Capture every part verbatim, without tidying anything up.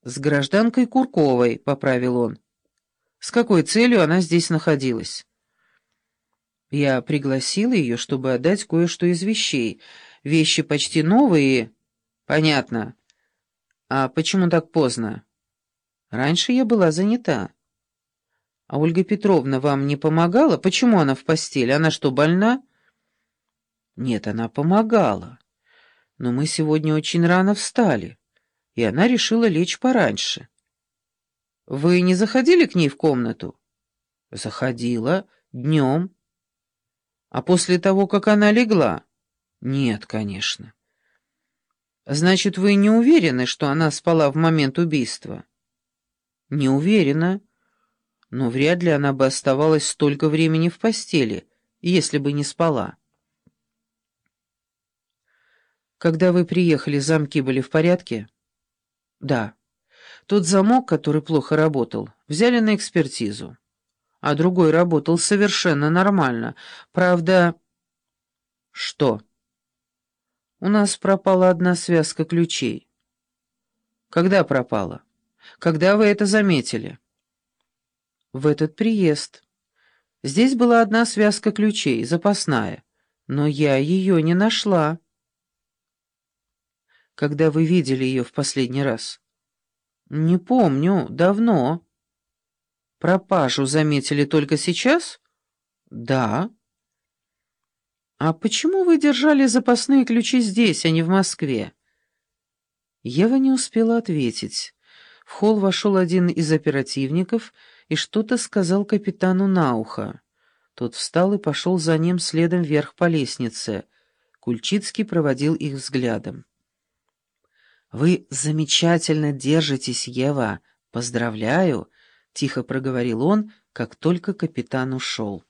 «С гражданкой Курковой», — поправил он. «С какой целью она здесь находилась?» «Я пригласила ее, чтобы отдать кое-что из вещей. Вещи почти новые». «Понятно. А почему так поздно?» «Раньше я была занята». «А Ольга Петровна вам не помогала? Почему она в постели? Она что, больна?» «Нет, она помогала. Но мы сегодня очень рано встали, и она решила лечь пораньше». «Вы не заходили к ней в комнату?» «Заходила. Днем». «А после того, как она легла?» «Нет, конечно». «Значит, вы не уверены, что она спала в момент убийства?» «Не уверена. Но вряд ли она бы оставалась столько времени в постели, если бы не спала». «Когда вы приехали, замки были в порядке?» «Да. Тот замок, который плохо работал, взяли на экспертизу, а другой работал совершенно нормально. Правда...» «Что?» «У нас пропала одна связка ключей». «Когда пропала? Когда вы это заметили?» «В этот приезд. Здесь была одна связка ключей, запасная, но я ее не нашла». «Когда вы видели ее в последний раз?» «Не помню, давно». «Пропажу заметили только сейчас?» «Да». «А почему вы держали запасные ключи здесь, а не в Москве?» Ева не успела ответить. В холл вошел один из оперативников и что-то сказал капитану на ухо. Тот встал и пошел за ним следом вверх по лестнице. Кульчицкий проводил их взглядом. «Вы замечательно держитесь, Ева. Поздравляю!» — тихо проговорил он, как только капитан ушел.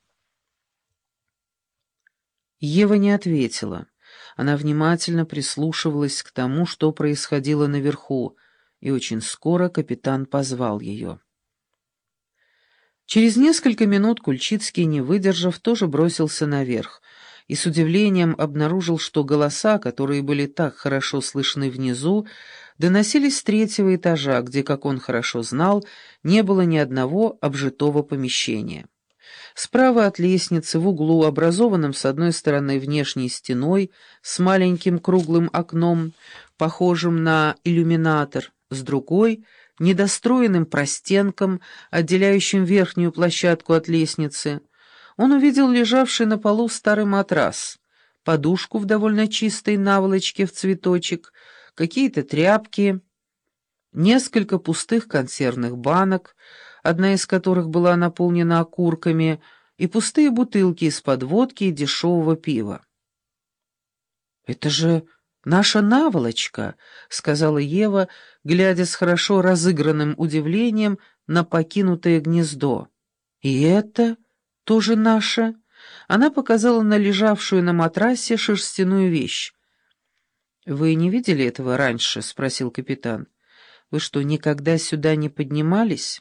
Ева не ответила. Она внимательно прислушивалась к тому, что происходило наверху, и очень скоро капитан позвал ее. Через несколько минут Кульчицкий, не выдержав, тоже бросился наверх и с удивлением обнаружил, что голоса, которые были так хорошо слышны внизу, доносились с третьего этажа, где, как он хорошо знал, не было ни одного обжитого помещения. Справа от лестницы, в углу, образованном с одной стороны внешней стеной с маленьким круглым окном, похожим на иллюминатор, с другой — недостроенным простенком, отделяющим верхнюю площадку от лестницы, он увидел лежавший на полу старый матрас, подушку в довольно чистой наволочке в цветочек, какие-то тряпки, несколько пустых консервных банок, одна из которых была наполнена окурками, и пустые бутылки из-под водки и дешевого пива. «Это же наша наволочка», — сказала Ева, глядя с хорошо разыгранным удивлением на покинутое гнездо. «И это тоже наша?» Она показала на лежавшую на матрасе шерстяную вещь. «Вы не видели этого раньше?» — спросил капитан. «Вы что, никогда сюда не поднимались?»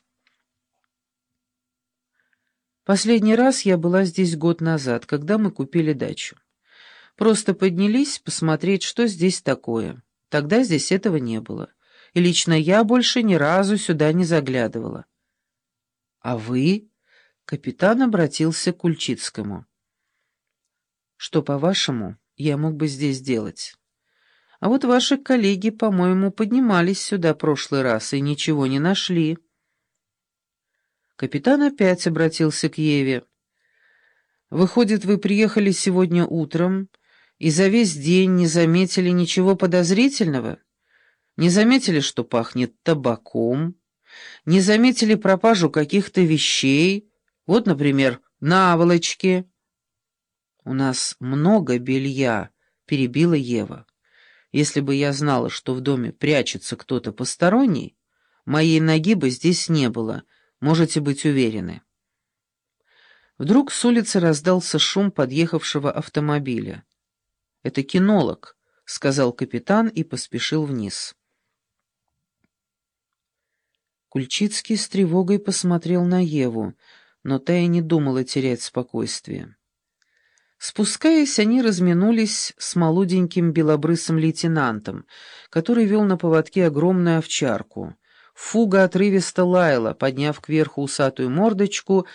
«Последний раз я была здесь год назад, когда мы купили дачу. Просто поднялись посмотреть, что здесь такое. Тогда здесь этого не было. И лично я больше ни разу сюда не заглядывала». «А вы?» — капитан обратился к Кульчицкому. «Что, по-вашему, я мог бы здесь делать? А вот ваши коллеги, по-моему, поднимались сюда прошлый раз и ничего не нашли». Капитан опять обратился к Еве. «Выходит, вы приехали сегодня утром и за весь день не заметили ничего подозрительного? Не заметили, что пахнет табаком? Не заметили пропажу каких-то вещей? Вот, например, наволочки?» «У нас много белья», — перебила Ева. «Если бы я знала, что в доме прячется кто-то посторонний, моей ноги бы здесь не было, можете быть уверены». Вдруг с улицы раздался шум подъехавшего автомобиля. «Это кинолог», — сказал капитан и поспешил вниз. Кульчицкий с тревогой посмотрел на Еву, но та и не думала терять спокойствие. Спускаясь, они разминулись с молоденьким белобрысым лейтенантом, который вел на поводке огромную овчарку. Фуга отрывисто лаяла, подняв кверху усатую мордочку